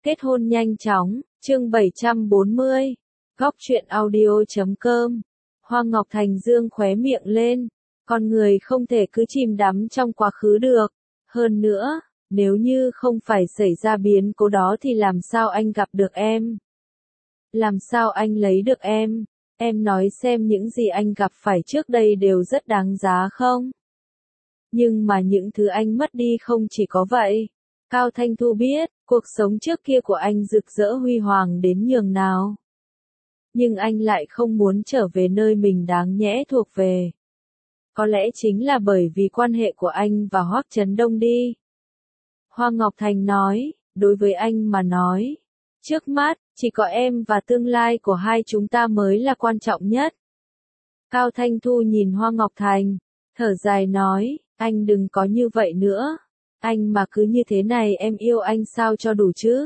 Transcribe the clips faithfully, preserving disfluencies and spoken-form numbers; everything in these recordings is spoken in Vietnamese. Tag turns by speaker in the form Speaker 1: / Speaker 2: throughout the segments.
Speaker 1: Kết hôn nhanh chóng, chương bảy trăm bốn mươi. Góc truyện audio chấm com. Hoa Ngọc Thành dương khóe miệng lên. Con người không thể cứ chìm đắm trong quá khứ được. Hơn nữa, nếu như không phải xảy ra biến cố đó thì làm sao anh gặp được em? Làm sao anh lấy được em? Em nói xem những gì anh gặp phải trước đây đều rất đáng giá không? Nhưng mà những thứ anh mất đi không chỉ có vậy. Cao Thanh Thu biết, cuộc sống trước kia của anh rực rỡ huy hoàng đến nhường nào. Nhưng anh lại không muốn trở về nơi mình đáng nhẽ thuộc về. Có lẽ chính là bởi vì quan hệ của anh và Hoắc Chấn Đông đi. Hoa Ngọc Thành nói, đối với anh mà nói, trước mắt, chỉ có em và tương lai của hai chúng ta mới là quan trọng nhất. Cao Thanh Thu nhìn Hoa Ngọc Thành, thở dài nói, anh đừng có như vậy nữa. Anh mà cứ như thế này em yêu anh sao cho đủ chứ?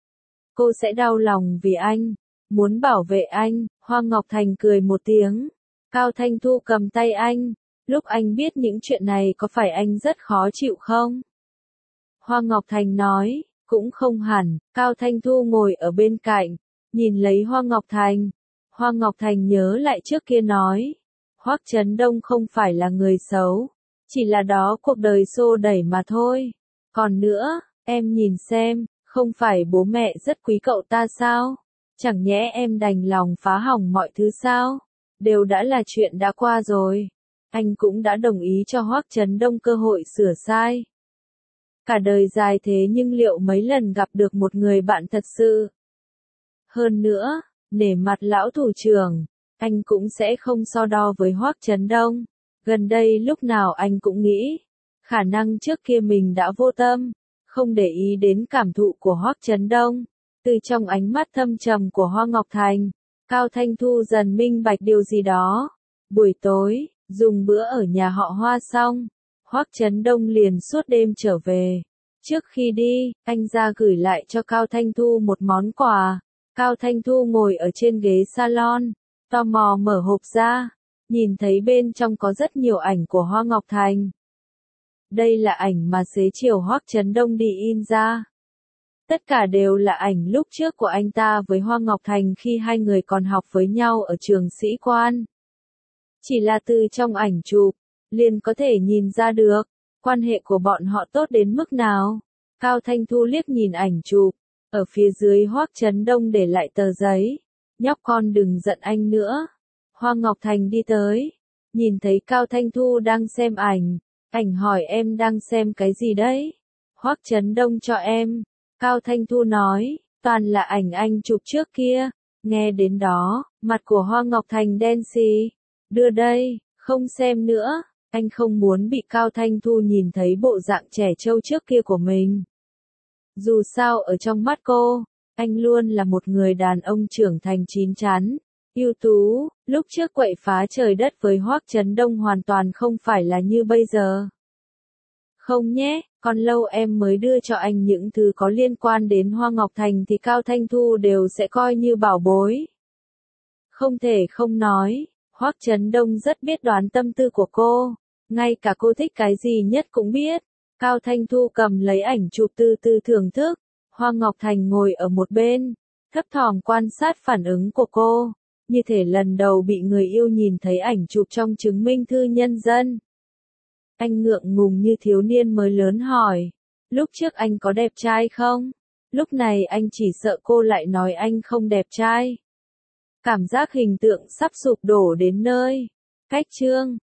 Speaker 1: Cô sẽ đau lòng vì anh, muốn bảo vệ anh. Hoa Ngọc Thành cười một tiếng. Cao Thanh Thu cầm tay anh. Lúc anh biết những chuyện này có phải anh rất khó chịu không? Hoa Ngọc Thành nói, cũng không hẳn. Cao Thanh Thu ngồi ở bên cạnh, nhìn lấy Hoa Ngọc Thành. Hoa Ngọc Thành nhớ lại trước kia nói, Hoắc Chấn Đông không phải là người xấu. Chỉ là đó cuộc đời xô đẩy mà thôi. Còn nữa, em nhìn xem, không phải bố mẹ rất quý cậu ta sao? Chẳng nhẽ em đành lòng phá hỏng mọi thứ sao? Đều đã là chuyện đã qua rồi. Anh cũng đã đồng ý cho Hoắc Chấn Đông cơ hội sửa sai. Cả đời dài thế nhưng liệu mấy lần gặp được một người bạn thật sự? Hơn nữa, nể mặt lão thủ trưởng, anh cũng sẽ không so đo với Hoắc Chấn Đông. Gần đây lúc nào anh cũng nghĩ, khả năng trước kia mình đã vô tâm, không để ý đến cảm thụ của Hoắc Chấn Đông. Từ trong ánh mắt thâm trầm của Hoa Ngọc Thành, Cao Thanh Thu dần minh bạch điều gì đó. Buổi tối, dùng bữa ở nhà họ Hoa xong, Hoắc Chấn Đông liền suốt đêm trở về. Trước khi đi, anh ra gửi lại cho Cao Thanh Thu một món quà. Cao Thanh Thu ngồi ở trên ghế salon, tò mò mở hộp ra. Nhìn thấy bên trong có rất nhiều ảnh của Hoa Ngọc Thành. Đây là ảnh mà xế chiều Hoắc Chấn Đông đi in ra. Tất cả đều là ảnh lúc trước của anh ta với Hoa Ngọc Thành khi hai người còn học với nhau ở trường sĩ quan. Chỉ là từ trong ảnh chụp, liền có thể nhìn ra được, quan hệ của bọn họ tốt đến mức nào. Cao Thanh Thu liếc nhìn ảnh chụp, ở phía dưới Hoắc Chấn Đông để lại tờ giấy. Nhóc con đừng giận anh nữa. Hoa Ngọc Thành đi tới, nhìn thấy Cao Thanh Thu đang xem ảnh, ảnh hỏi em đang xem cái gì đấy? Hoắc Chấn Đông cho em. Cao Thanh Thu nói, toàn là ảnh anh chụp trước kia. Nghe đến đó, mặt của Hoa Ngọc Thành đen xì. Đưa đây, không xem nữa. Anh không muốn bị Cao Thanh Thu nhìn thấy bộ dạng trẻ trâu trước kia của mình. Dù sao ở trong mắt cô, anh luôn là một người đàn ông trưởng thành chín chắn. Ưu tú, lúc trước quậy phá trời đất với Hoắc Chấn Đông hoàn toàn không phải là như bây giờ. Không nhé, còn lâu em mới đưa cho anh những thứ có liên quan đến Hoa Ngọc Thành thì Cao Thanh Thu đều sẽ coi như bảo bối. Không thể không nói, Hoắc Chấn Đông rất biết đoán tâm tư của cô, ngay cả cô thích cái gì nhất cũng biết. Cao Thanh Thu cầm lấy ảnh chụp từ từ thưởng thức, Hoa Ngọc Thành ngồi ở một bên, thấp thỏm quan sát phản ứng của cô. Như thể lần đầu bị người yêu nhìn thấy ảnh chụp trong chứng minh thư nhân dân. Anh ngượng ngùng như thiếu niên mới lớn hỏi, lúc trước anh có đẹp trai không? Lúc này anh chỉ sợ cô lại nói anh không đẹp trai. Cảm giác hình tượng sắp sụp đổ đến nơi. Cách chương